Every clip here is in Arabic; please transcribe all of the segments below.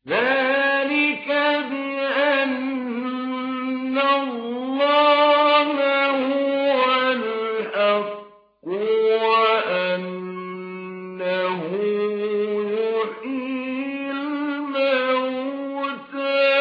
ذلك بأن الله هو الحق وأنه يحيي الموتى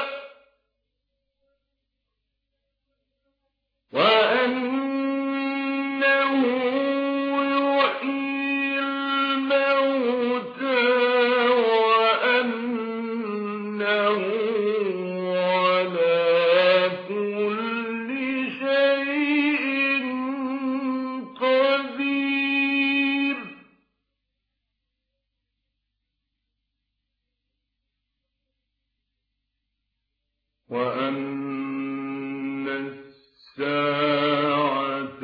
وأنه على كل شيء قدير. وأن الساعة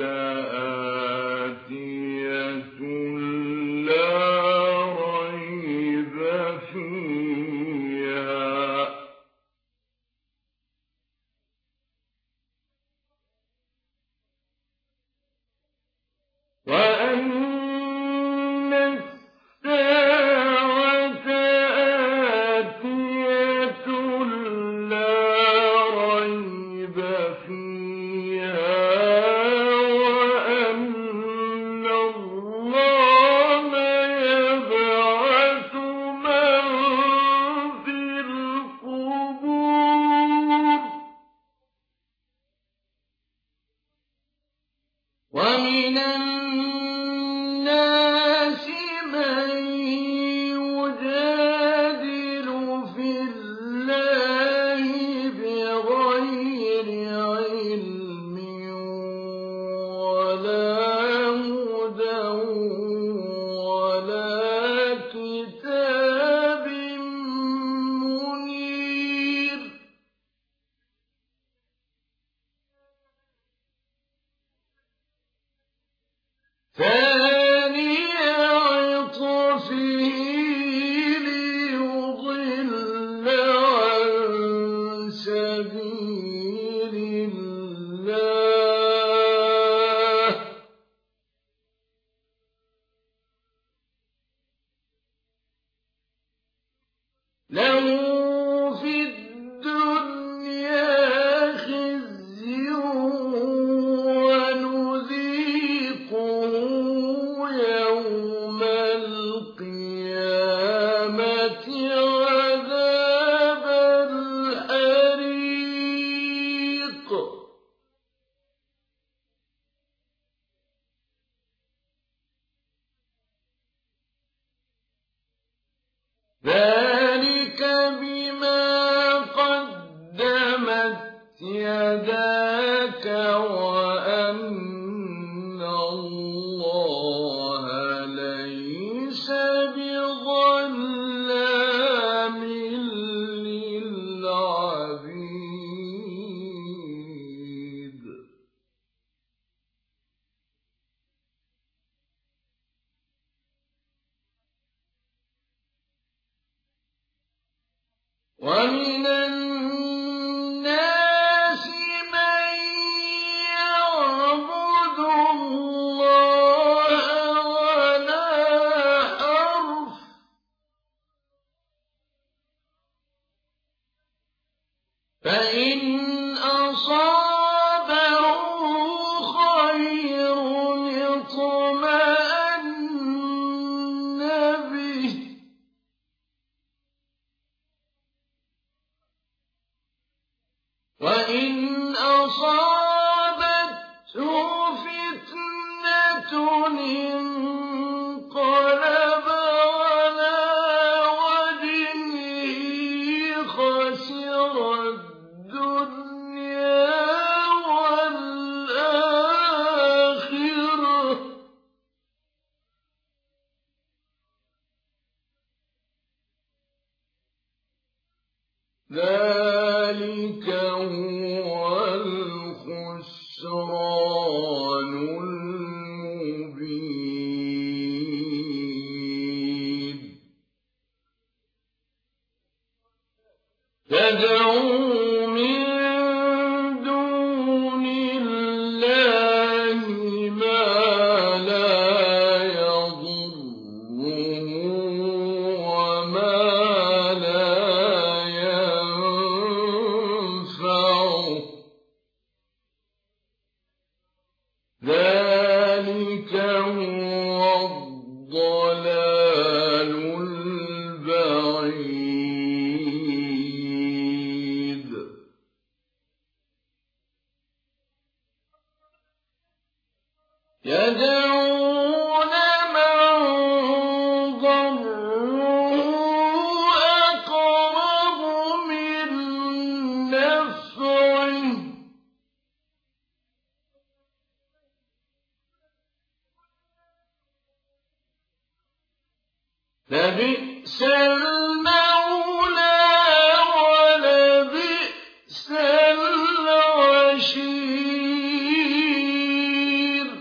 آتية لا ريب فيها وأن الساعة آتية لا ريب فيها وأن الله يبعث من في القبور. ومن الناس من يجادل في الله بغير علم ولا هدى ولا كتاب منير. ثاني عطفه ليضل عن سبيل الله له في الدنيا خزي ونذيقه يوم القيامة عذاب الحريق. ذلك بما قدمت يداك وأن الله ليس بظلام للعبيد. ومن الناس من يعبد الله على حرف فإن أصابه خير اطمأن به وإن أصابته فتنة انقلب على وجهه خسر الدنيا والآخرة ذلك هو الخسران المبين. تدعو من دون الله ما لا يضره وما لا لبئس المولى ولبئس العشير.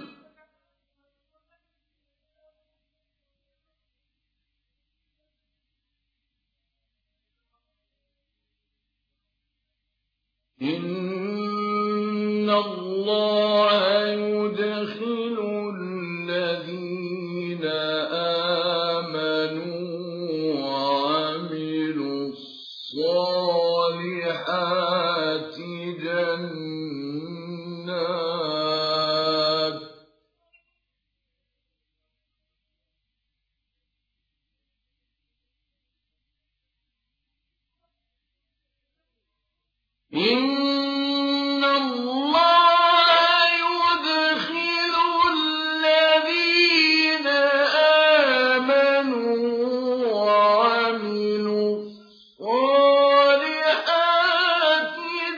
إن الله يدخل الذين آمنوا وعملوا الصالحات جنات إن الله يدخل الذين آمنوا وعملوا الصالحات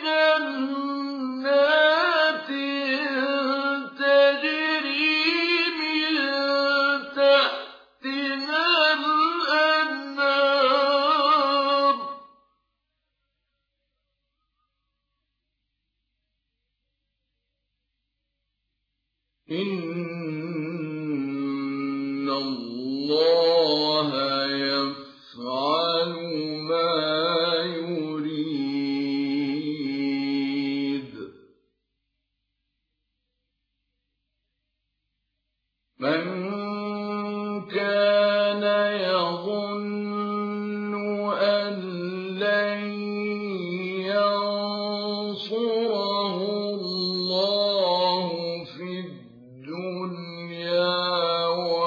جنات تجري من تحتها الأنهار إن الله يفعل ما يريد. من كان يظن أن لن ينصره الله في الدنيا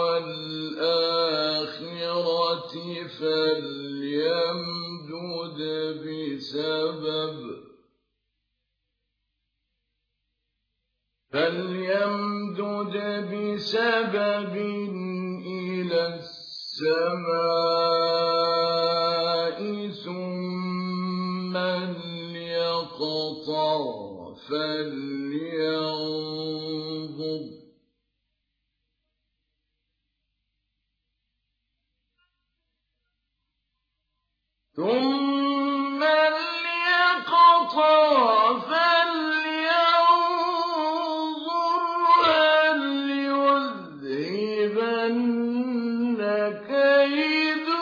والآخرة فليمدد بسبب إلى السماء ثم ليقطع فلينظر هل يذهبن كيده